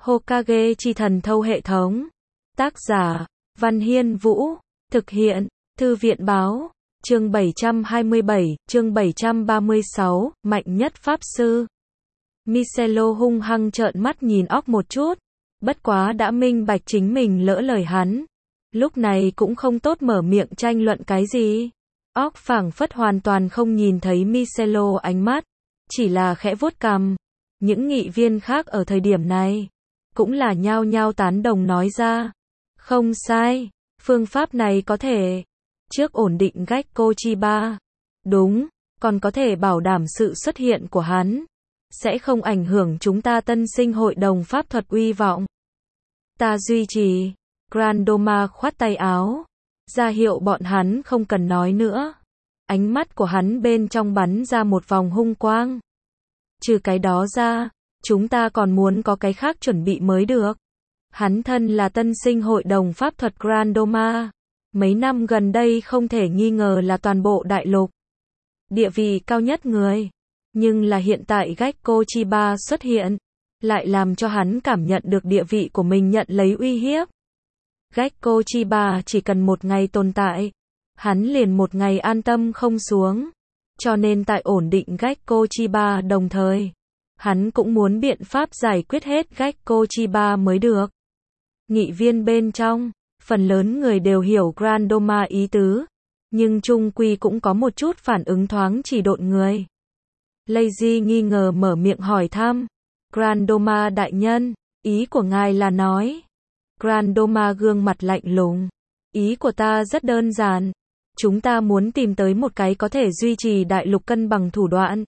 Hokage chi thần thâu hệ thống. Tác giả, Văn Hiên Vũ. Thực hiện, Thư viện báo. Chương 727, chương 736, mạnh nhất pháp sư. Michelo hung hăng trợn mắt nhìn óc một chút. Bất quá đã minh bạch chính mình lỡ lời hắn. Lúc này cũng không tốt mở miệng tranh luận cái gì. Óc phảng phất hoàn toàn không nhìn thấy Michelo ánh mắt. Chỉ là khẽ vuốt cằm. Những nghị viên khác ở thời điểm này cũng là nhao nhao tán đồng nói ra. Không sai, phương pháp này có thể trước ổn định Gekko Chiba. Đúng, còn có thể bảo đảm sự xuất hiện của hắn sẽ không ảnh hưởng chúng ta tân sinh hội đồng pháp thuật uy vọng. Ta duy trì. Grandoma khoát tay áo, ra hiệu bọn hắn không cần nói nữa. Ánh mắt của hắn bên trong bắn ra một vòng hung quang. Trừ cái đó ra, chúng ta còn muốn có cái khác chuẩn bị mới được. Hắn thân là tân sinh hội đồng pháp thuật Grandoma. Mấy năm gần đây không thể nghi ngờ là toàn bộ đại lục địa vị cao nhất người. Nhưng là hiện tại Gekko Chiba xuất hiện, lại làm cho hắn cảm nhận được địa vị của mình nhận lấy uy hiếp. Gekko Chiba chỉ cần một ngày tồn tại, hắn liền một ngày an tâm không xuống. Cho nên tại ổn định Gekko Chiba đồng thời, hắn cũng muốn biện pháp giải quyết hết Gekko Chiba mới được. Nghị viên bên trong, phần lớn người đều hiểu Grandoma ý tứ, nhưng chung quy cũng có một chút phản ứng thoáng chỉ độn người. Lazy nghi ngờ mở miệng hỏi thăm. Grandoma đại nhân, ý của ngài là nói. Grandoma gương mặt lạnh lùng. Ý của ta rất đơn giản. Chúng ta muốn tìm tới một cái có thể duy trì đại lục cân bằng thủ đoạn.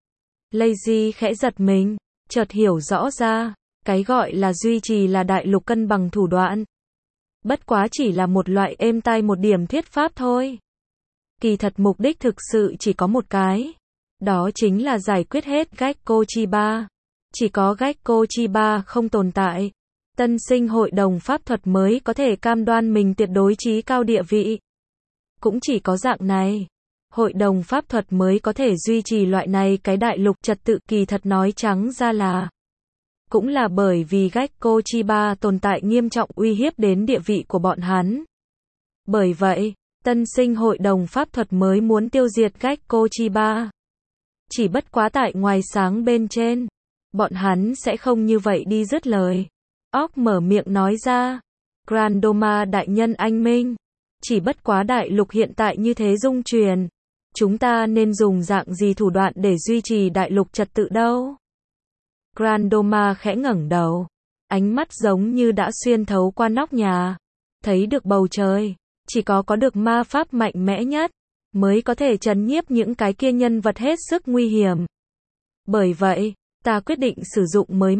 Lazy khẽ giật mình, chợt hiểu rõ ra, cái gọi là duy trì là đại lục cân bằng thủ đoạn. Bất quá chỉ là một loại êm tai một điểm thuyết pháp thôi. Kỳ thật mục đích thực sự chỉ có một cái. Đó chính là giải quyết hết Gekko Chiba. Chỉ có Gekko Chiba không tồn tại, tân sinh hội đồng pháp thuật mới có thể cam đoan mình tuyệt đối trí cao địa vị. Cũng chỉ có dạng này, hội đồng pháp thuật mới có thể duy trì loại này cái đại lục trật tự. Kỳ thật nói trắng ra là cũng là bởi vì Gekko Chiba tồn tại nghiêm trọng uy hiếp đến địa vị của bọn hắn. Bởi vậy, tân sinh hội đồng pháp thuật mới muốn tiêu diệt Gekko Chiba. Chỉ bất quá tại ngoài sáng bên trên, bọn hắn sẽ không như vậy đi dứt lời. Óc mở miệng nói ra. Grandoma đại nhân anh minh. Chỉ bất quá đại lục hiện tại như thế dung truyền. Chúng ta nên dùng dạng gì thủ đoạn để duy trì đại lục trật tự đâu? Grandoma khẽ ngẩng đầu. Ánh mắt giống như đã xuyên thấu qua nóc nhà. Thấy được bầu trời. Chỉ có được ma pháp mạnh mẽ nhất mới có thể trấn nhiếp những cái kia nhân vật hết sức nguy hiểm. Bởi vậy, ta quyết định sử dụng mới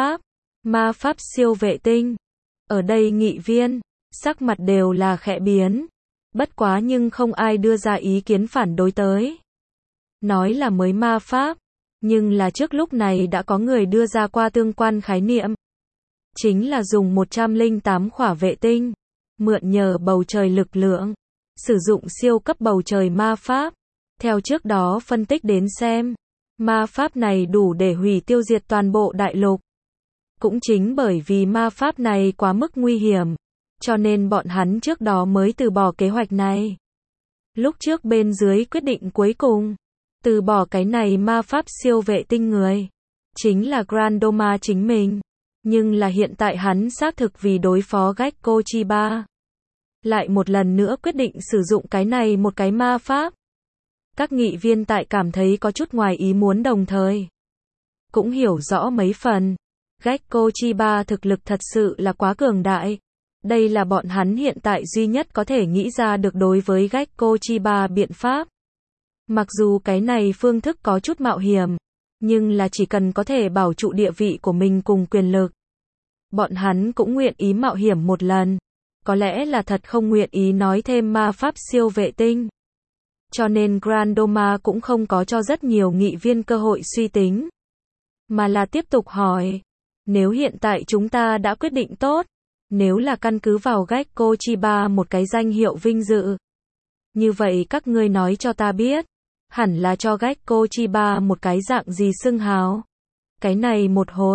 ma pháp siêu vệ tinh. Ở đây nghị viên, sắc mặt đều là khẽ biến. Bất quá nhưng không ai đưa ra ý kiến phản đối tới. Nói là mới ma pháp, nhưng là trước lúc này đã có người đưa ra qua tương quan khái niệm. Chính là dùng 108 khỏa vệ tinh, mượn nhờ bầu trời lực lượng, sử dụng siêu cấp bầu trời ma pháp. Theo trước đó phân tích đến xem, ma pháp này đủ để hủy tiêu diệt toàn bộ đại lục. Cũng chính bởi vì ma pháp này quá mức nguy hiểm, cho nên bọn hắn trước đó mới từ bỏ kế hoạch này. Lúc trước bên dưới quyết định cuối cùng, từ bỏ cái này ma pháp siêu vệ tinh người, chính là Grandoma chính mình. Nhưng là hiện tại hắn xác thực vì đối phó Gekko Chiba, lại một lần nữa quyết định sử dụng cái này một cái ma pháp. Các nghị viên tại cảm thấy có chút ngoài ý muốn đồng thời cũng hiểu rõ mấy phần. Gekko Chiba thực lực thật sự là quá cường đại. Đây là bọn hắn hiện tại duy nhất có thể nghĩ ra được đối với Gekko Chiba biện pháp. Mặc dù cái này phương thức có chút mạo hiểm, nhưng là chỉ cần có thể bảo trụ địa vị của mình cùng quyền lực, bọn hắn cũng nguyện ý mạo hiểm một lần. Có lẽ là thật không nguyện ý nói thêm ma pháp siêu vệ tinh. Cho nên Grandoma cũng không có cho rất nhiều nghị viên cơ hội suy tính, mà là tiếp tục hỏi. Nếu hiện tại chúng ta đã quyết định tốt, nếu là căn cứ vào Gekko Chiba một cái danh hiệu vinh dự, như vậy các ngươi nói cho ta biết, hẳn là cho Gekko Chiba một cái dạng gì xưng hào. Cái này một hồi,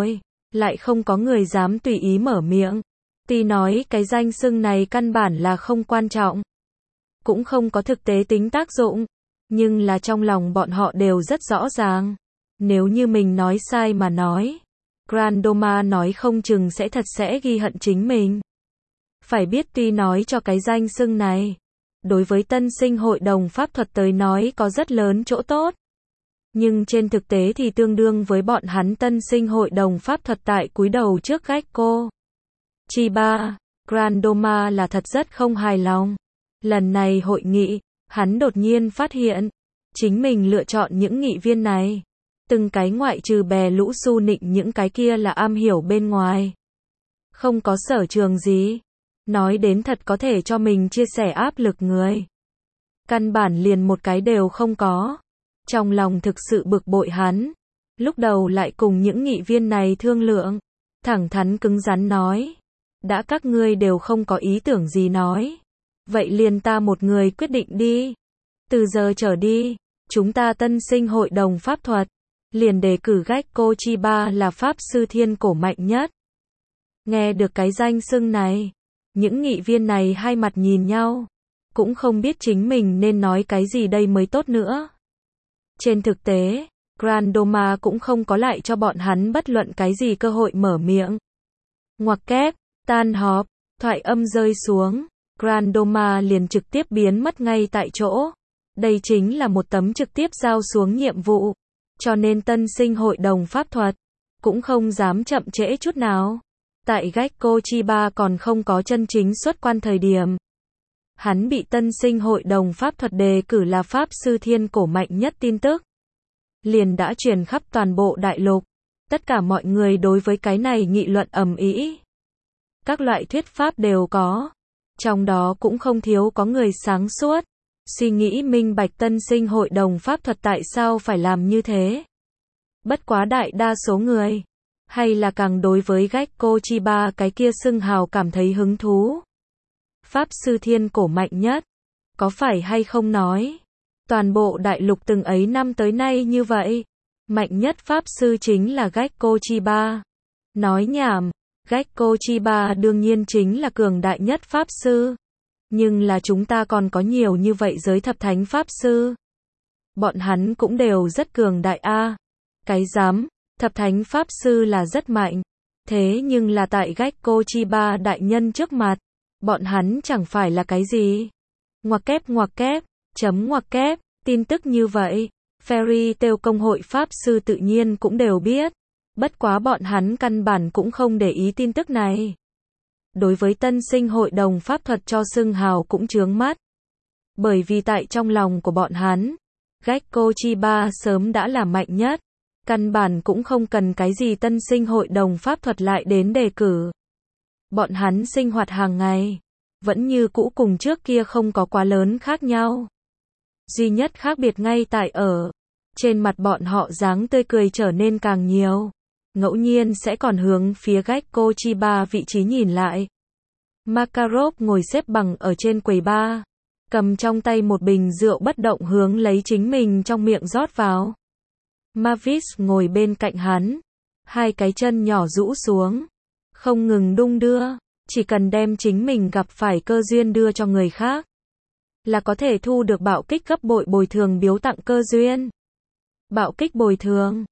lại không có người dám tùy ý mở miệng. Tuy nói cái danh xưng này căn bản là không quan trọng, cũng không có thực tế tính tác dụng, nhưng là trong lòng bọn họ đều rất rõ ràng. Nếu như mình nói sai mà nói, Grand Doma nói không chừng sẽ ghi hận chính mình. Phải biết tuy nói cho cái danh xưng này, đối với tân sinh hội đồng pháp thuật tới nói có rất lớn chỗ tốt. Nhưng trên thực tế thì tương đương với bọn hắn tân sinh hội đồng pháp thuật tại cúi đầu trước Gekko Chiba. Grand Doma là thật rất không hài lòng. Lần này hội nghị, hắn đột nhiên phát hiện, chính mình lựa chọn những nghị viên này. Từng cái ngoại trừ bè lũ su nịnh những cái kia là am hiểu bên ngoài. Không có sở trường gì. Nói đến thật có thể cho mình chia sẻ áp lực người. Căn bản liền một cái đều không có. Trong lòng thực sự bực bội hắn. Lúc đầu lại cùng những nghị viên này thương lượng. Thẳng thắn cứng rắn nói. Đã các ngươi đều không có ý tưởng gì nói. Vậy liền ta một người quyết định đi. Từ giờ trở đi, chúng ta tân sinh hội đồng pháp thuật. Liền đề cử Gekko Chiba là pháp sư thiên cổ mạnh nhất. Nghe được cái danh xưng này, những nghị viên này hai mặt nhìn nhau, cũng không biết chính mình nên nói cái gì đây mới tốt nữa. Trên thực tế, Grand Doma cũng không có lại cho bọn hắn bất luận cái gì cơ hội mở miệng. Ngoặc kép, tan họp, thoại âm rơi xuống, Grand Doma liền trực tiếp biến mất ngay tại chỗ. Đây chính là một tấm trực tiếp giao xuống nhiệm vụ. Cho nên tân sinh hội đồng pháp thuật cũng không dám chậm trễ chút nào. Tại Gekko Chiba còn không có chân chính xuất quan thời điểm, hắn bị tân sinh hội đồng pháp thuật đề cử là pháp sư thiên cổ mạnh nhất tin tức liền đã truyền khắp toàn bộ đại lục. Tất cả mọi người đối với cái này nghị luận ầm ĩ. Các loại thuyết pháp đều có, trong đó cũng không thiếu có người sáng suốt, suy nghĩ minh bạch tân sinh hội đồng pháp thuật tại sao phải làm như thế. Bất quá đại đa số người, hay là càng đối với Gekko Chiba cái kia xưng hào cảm thấy hứng thú. Pháp sư thiên cổ mạnh nhất, có phải hay không nói, toàn bộ đại lục từng ấy năm tới nay như vậy, mạnh nhất pháp sư chính là Gekko Chiba. Nói nhảm, Gekko Chiba đương nhiên chính là cường đại nhất pháp sư. Nhưng là chúng ta còn có nhiều như vậy giới thập thánh pháp sư. Bọn hắn cũng đều rất cường đại a. Cái dám, thập thánh pháp sư là rất mạnh. Thế nhưng là tại Gekko Chiba đại nhân trước mặt, bọn hắn chẳng phải là cái gì. Ngoặc kép, chấm ngoặc kép, tin tức như vậy, Fairy Tail công hội pháp sư tự nhiên cũng đều biết. Bất quá bọn hắn căn bản cũng không để ý tin tức này. Đối với tân sinh hội đồng pháp thuật cho xưng hào cũng chướng mắt. Bởi vì tại trong lòng của bọn hắn, Gekko Chiba sớm đã là mạnh nhất. Căn bản cũng không cần cái gì tân sinh hội đồng pháp thuật lại đến đề cử. Bọn hắn sinh hoạt hàng ngày, vẫn như cũ cùng trước kia không có quá lớn khác nhau. Duy nhất khác biệt ngay tại ở, trên mặt bọn họ dáng tươi cười trở nên càng nhiều. Ngẫu nhiên sẽ còn hướng phía Gekko Chiba vị trí nhìn lại. Makarov ngồi xếp bằng ở trên quầy bar, cầm trong tay một bình rượu bất động hướng lấy chính mình trong miệng rót vào. Mavis ngồi bên cạnh hắn, hai cái chân nhỏ rũ xuống, không ngừng đung đưa, chỉ cần đem chính mình gặp phải cơ duyên đưa cho người khác, là có thể thu được bạo kích gấp bội bồi thường biếu tặng cơ duyên. Bạo kích bồi thường,